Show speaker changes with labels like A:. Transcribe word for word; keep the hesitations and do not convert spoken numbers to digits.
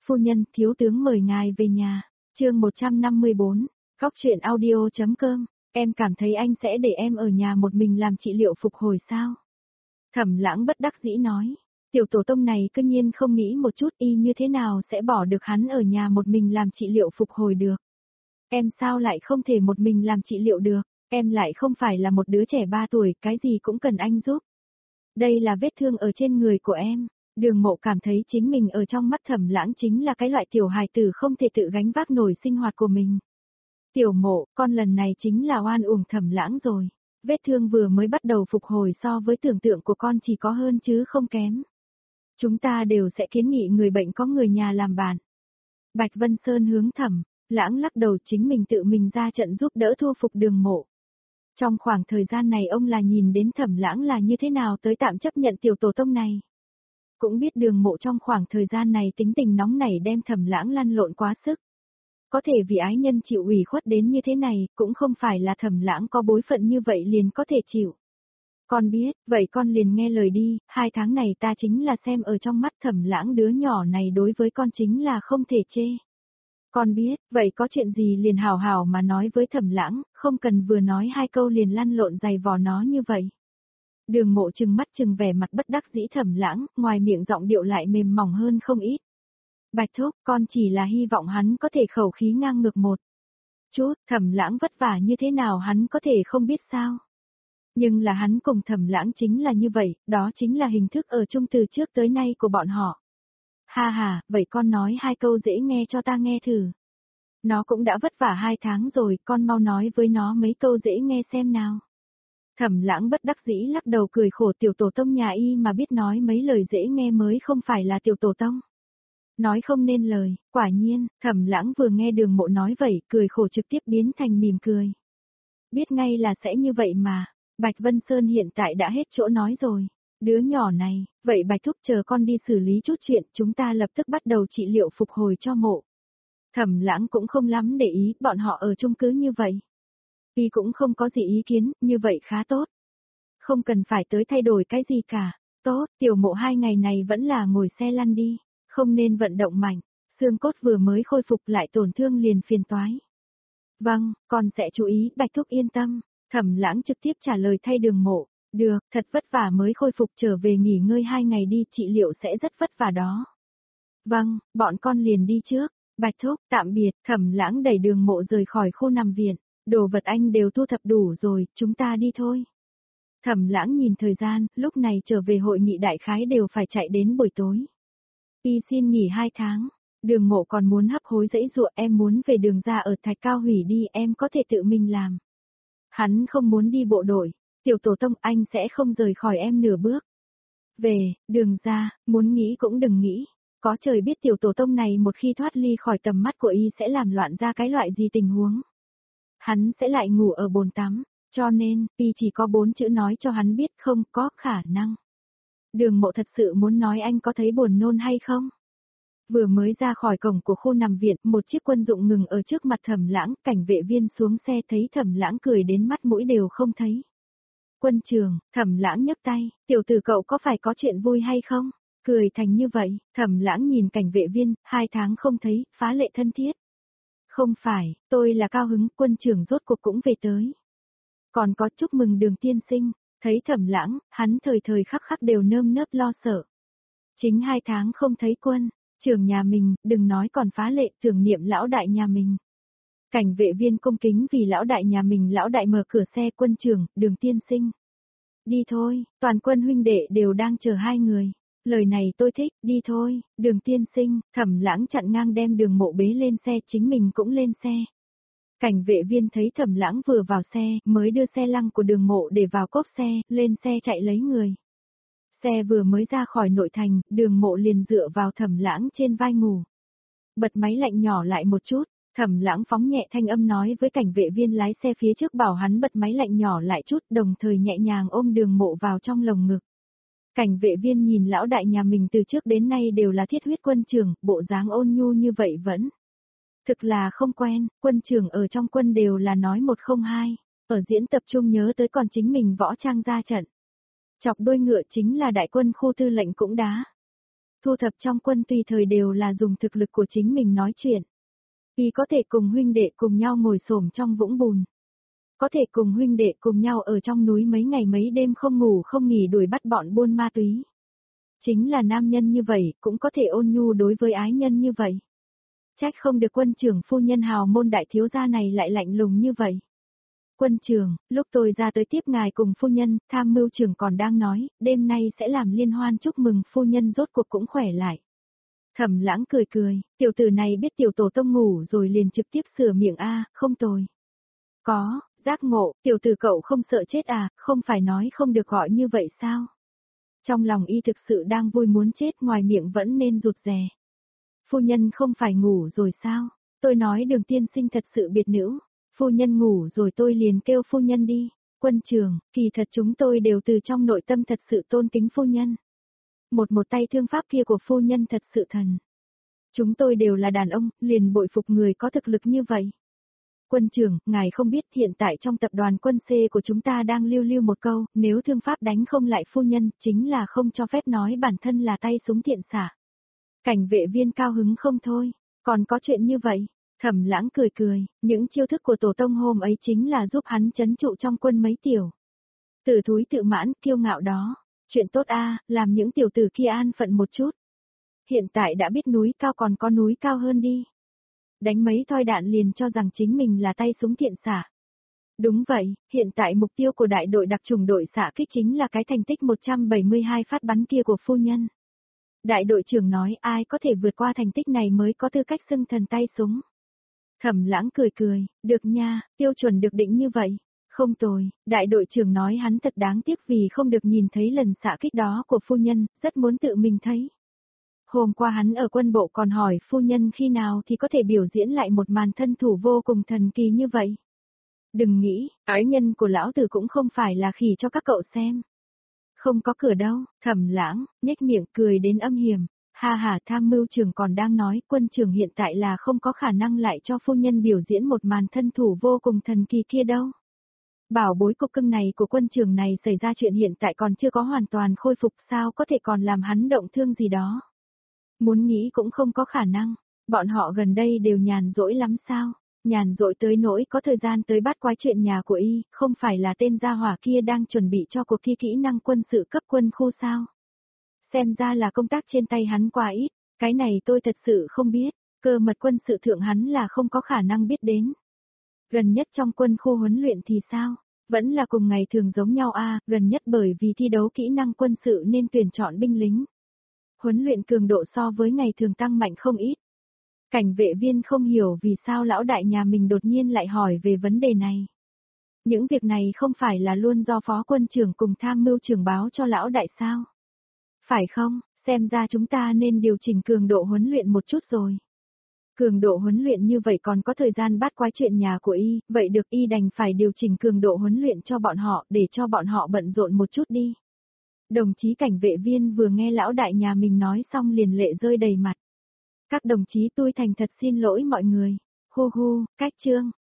A: Phu nhân, thiếu tướng mời ngài về nhà. Chương một trăm năm mươi bốn, Góc truyện audio.com. Em cảm thấy anh sẽ để em ở nhà một mình làm trị liệu phục hồi sao? Thẩm Lãng bất đắc dĩ nói. Tiểu tổ tông này cứ nhiên không nghĩ một chút y như thế nào sẽ bỏ được hắn ở nhà một mình làm trị liệu phục hồi được. Em sao lại không thể một mình làm trị liệu được, em lại không phải là một đứa trẻ ba tuổi, cái gì cũng cần anh giúp. Đây là vết thương ở trên người của em. Đường Mộ cảm thấy chính mình ở trong mắt Thẩm Lãng chính là cái loại tiểu hài tử không thể tự gánh vác nổi sinh hoạt của mình. Tiểu Mộ, con lần này chính là oan uổng Thẩm Lãng rồi. Vết thương vừa mới bắt đầu phục hồi so với tưởng tượng của con chỉ có hơn chứ không kém. Chúng ta đều sẽ kiến nghị người bệnh có người nhà làm bạn. Bạch Vân Sơn hướng Thẩm Lãng lắc đầu, chính mình tự mình ra trận giúp đỡ thu phục Đường Mộ. Trong khoảng thời gian này ông là nhìn đến Thẩm Lãng là như thế nào tới tạm chấp nhận tiểu tổ tông này. Cũng biết Đường Mộ trong khoảng thời gian này tính tình nóng nảy đem Thẩm Lãng lăn lộn quá sức. Có thể vì ái nhân chịu ủy khuất đến như thế này, cũng không phải là Thẩm Lãng có bối phận như vậy liền có thể chịu. Con biết, vậy con liền nghe lời đi, hai tháng này ta chính là xem ở trong mắt Thẩm Lãng đứa nhỏ này đối với con chính là không thể chê. Con biết, vậy có chuyện gì liền hào hào mà nói với Thẩm Lãng, không cần vừa nói hai câu liền lăn lộn giày vò nó như vậy. Đường Mộ trừng mắt trừng vẻ mặt bất đắc dĩ Thẩm Lãng, ngoài miệng giọng điệu lại mềm mỏng hơn không ít. Bạch thúc, con chỉ là hy vọng hắn có thể khẩu khí ngang ngược một chút, Thẩm Lãng vất vả như thế nào hắn có thể không biết sao. Nhưng là hắn cùng Thẩm Lãng chính là như vậy, đó chính là hình thức ở chung từ trước tới nay của bọn họ. Ha ha, vậy con nói hai câu dễ nghe cho ta nghe thử. Nó cũng đã vất vả hai tháng rồi, con mau nói với nó mấy câu dễ nghe xem nào. Thẩm Lãng bất đắc dĩ lắc đầu cười khổ, tiểu tổ tông nhà y mà biết nói mấy lời dễ nghe mới không phải là tiểu tổ tông. Nói không nên lời, quả nhiên, Thẩm Lãng vừa nghe Đường Mộ nói vậy, cười khổ trực tiếp biến thành mỉm cười. Biết ngay là sẽ như vậy mà, Bạch Vân Sơn hiện tại đã hết chỗ nói rồi. Đứa nhỏ này, vậy Bạch thúc chờ con đi xử lý chút chuyện, chúng ta lập tức bắt đầu trị liệu phục hồi cho Mộ. Thẩm Lãng cũng không lắm để ý, bọn họ ở chung cứ như vậy. Y cũng không có gì ý kiến, như vậy khá tốt. Không cần phải tới thay đổi cái gì cả. Tốt, tiểu Mộ hai ngày này vẫn là ngồi xe lăn đi, không nên vận động mạnh, xương cốt vừa mới khôi phục lại tổn thương liền phiền toái. Vâng, con sẽ chú ý, Bạch thúc yên tâm. Thẩm Lãng trực tiếp trả lời thay Đường Mộ. Được, thật vất vả mới khôi phục, trở về nghỉ ngơi hai ngày đi, trị liệu sẽ rất vất vả đó. Vâng, bọn con liền đi trước. Bạch thúc, tạm biệt. Thẩm Lãng đẩy Đường Mộ rời khỏi khu nằm viện. Đồ vật anh đều thu thập đủ rồi, chúng ta đi thôi. Thẩm Lãng nhìn thời gian, lúc này trở về hội nghị đại khái đều phải chạy đến buổi tối. Y xin nghỉ hai tháng. Đường Mộ còn muốn hấp hối dãy dụa, em muốn về Đường gia ở Thạch Cao hủy đi, em có thể tự mình làm. Hắn không muốn đi bộ đội. Tiểu tổ tông, anh sẽ không rời khỏi em nửa bước. Về, Đường gia, muốn nghĩ cũng đừng nghĩ. Có trời biết tiểu tổ tông này một khi thoát ly khỏi tầm mắt của y sẽ làm loạn ra cái loại gì tình huống. Hắn sẽ lại ngủ ở bồn tắm, cho nên, y chỉ có bốn chữ nói cho hắn biết không có khả năng. Đường Mộ thật sự muốn nói anh có thấy buồn nôn hay không? Vừa mới ra khỏi cổng của khu nằm viện, một chiếc quân dụng ngừng ở trước mặt Thẩm Lãng, cảnh vệ viên xuống xe thấy Thẩm Lãng cười đến mắt mũi đều không thấy. Quân trường, Thẩm Lãng nhấc tay, tiểu tử cậu có phải có chuyện vui hay không? Cười thành như vậy, Thẩm Lãng nhìn cảnh vệ viên, hai tháng không thấy, phá lệ thân thiết. Không phải, tôi là cao hứng, quân trưởng rốt cuộc cũng về tới. Còn có chúc mừng Đường tiên sinh, thấy Thẩm Lãng, hắn thời thời khắc khắc đều nơm nớp lo sợ. Chính hai tháng không thấy quân trưởng nhà mình, đừng nói còn phá lệ, tưởng niệm lão đại nhà mình. Cảnh vệ viên cung kính vì lão đại nhà mình, lão đại mở cửa xe, quân trưởng, Đường tiên sinh. Đi thôi, toàn quân huynh đệ đều đang chờ hai người. Lời này tôi thích, đi thôi, Đường tiên sinh. Thẩm Lãng chặn ngang đem Đường Mộ bế lên xe, chính mình cũng lên xe. Cảnh vệ viên thấy Thẩm Lãng vừa vào xe, mới đưa xe lăng của Đường Mộ để vào cốp xe, lên xe chạy lấy người. Xe vừa mới ra khỏi nội thành, Đường Mộ liền dựa vào Thẩm Lãng trên vai ngủ. Bật máy lạnh nhỏ lại một chút, Thẩm Lãng phóng nhẹ thanh âm nói với cảnh vệ viên lái xe phía trước bảo hắn bật máy lạnh nhỏ lại chút, đồng thời nhẹ nhàng ôm Đường Mộ vào trong lồng ngực. Cảnh vệ viên nhìn lão đại nhà mình từ trước đến nay đều là thiết huyết quân trưởng, bộ dáng ôn nhu như vậy vẫn. Thực là không quen, quân trưởng ở trong quân đều là nói một không hai, ở diễn tập trung nhớ tới còn chính mình võ trang ra trận. Chọc đôi ngựa chính là đại quân khu tư lệnh cũng đá. thu thập trong quân tùy thời đều là dùng thực lực của chính mình nói chuyện. Y có thể cùng huynh đệ cùng nhau ngồi xổm trong vũng bùn. Có thể cùng huynh đệ cùng nhau ở trong núi mấy ngày mấy đêm không ngủ không nghỉ đuổi bắt bọn buôn ma túy. Chính là nam nhân như vậy, cũng có thể ôn nhu đối với ái nhân như vậy. Trách không được quân trưởng phu nhân hào môn đại thiếu gia này lại lạnh lùng như vậy. Quân trưởng, lúc tôi ra tới tiếp ngài cùng phu nhân, tham mưu trưởng còn đang nói, đêm nay sẽ làm liên hoan chúc mừng phu nhân rốt cuộc cũng khỏe lại. Thẩm Lãng cười cười, tiểu tử này biết tiểu tổ tông ngủ rồi liền trực tiếp sửa miệng a, không tồi. Có, giác ngộ, tiểu tử cậu không sợ chết à, không phải nói không được gọi như vậy sao? Trong lòng y thực sự đang vui muốn chết, ngoài miệng vẫn nên rụt rè. Phu nhân không phải ngủ rồi sao? Tôi nói Đường tiên sinh thật sự biệt nữ. Phu nhân ngủ rồi tôi liền kêu phu nhân đi. Quân trưởng, kỳ thật chúng tôi đều từ trong nội tâm thật sự tôn kính phu nhân. Một một tay thương pháp kia của phu nhân thật sự thần. Chúng tôi đều là đàn ông, liền bội phục người có thực lực như vậy. Quân trưởng, ngài không biết hiện tại trong tập đoàn quân C của chúng ta đang lưu lưu một câu, nếu thương pháp đánh không lại phu nhân, chính là không cho phép nói bản thân là tay súng thiện xạ. Cảnh vệ viên cao hứng không thôi, còn có chuyện như vậy. Thẩm Lãng cười cười, những chiêu thức của tổ tông hôm ấy chính là giúp hắn trấn trụ trong quân mấy tiểu. Tự thúi tự mãn, kiêu ngạo đó. Chuyện tốt a, làm những tiểu tử kia an phận một chút. Hiện tại đã biết núi cao còn có núi cao hơn đi. Đánh mấy thoi đạn liền cho rằng chính mình là tay súng thiện xạ. Đúng vậy, hiện tại mục tiêu của đại đội đặc chủng đội xạ kích chính là cái thành tích một trăm bảy mươi hai phát bắn kia của phu nhân. Đại đội trưởng nói ai có thể vượt qua thành tích này mới có tư cách xưng thần tay súng. Thẩm Lãng cười cười, được nha, tiêu chuẩn được định như vậy. Không tồi, đại đội trưởng nói hắn thật đáng tiếc vì không được nhìn thấy lần xạ kích đó của phu nhân, rất muốn tự mình thấy. Hôm qua hắn ở quân bộ còn hỏi phu nhân khi nào thì có thể biểu diễn lại một màn thân thủ vô cùng thần kỳ như vậy. Đừng nghĩ, ái nhân của lão tử cũng không phải là khỉ cho các cậu xem. Không có cửa đâu, Thẩm Lãng, nhếch miệng cười đến âm hiểm. Ha ha, tham mưu trưởng còn đang nói quân trưởng hiện tại là không có khả năng lại cho phu nhân biểu diễn một màn thân thủ vô cùng thần kỳ kia đâu. Bảo bối cục cưng này của quân trưởng này xảy ra chuyện hiện tại còn chưa có hoàn toàn khôi phục sao có thể còn làm hắn động thương gì đó. Muốn nghĩ cũng không có khả năng, bọn họ gần đây đều nhàn rỗi lắm sao, nhàn rỗi tới nỗi có thời gian tới bắt quái chuyện nhà của y, không phải là tên gia hỏa kia đang chuẩn bị cho cuộc thi kỹ năng quân sự cấp quân khu sao. Xem ra là công tác trên tay hắn quá ít, cái này tôi thật sự không biết, cơ mật quân sự thượng hắn là không có khả năng biết đến. Gần nhất trong quân khu huấn luyện thì sao? Vẫn là cùng ngày thường giống nhau a, à, gần nhất bởi vì thi đấu kỹ năng quân sự nên tuyển chọn binh lính. Huấn luyện cường độ so với ngày thường tăng mạnh không ít. Cảnh vệ viên không hiểu vì sao lão đại nhà mình đột nhiên lại hỏi về vấn đề này. Những việc này không phải là luôn do phó quân trưởng cùng tham mưu trưởng báo cho lão đại sao? Phải không, xem ra chúng ta nên điều chỉnh cường độ huấn luyện một chút rồi. Cường độ huấn luyện như vậy còn có thời gian bắt quái chuyện nhà của y, vậy được y đành phải điều chỉnh cường độ huấn luyện cho bọn họ để cho bọn họ bận rộn một chút đi. Đồng chí cảnh vệ viên vừa nghe lão đại nhà mình nói xong liền lệ rơi đầy mặt. Các đồng chí tôi thành thật xin lỗi mọi người. Hu hu, cách chương.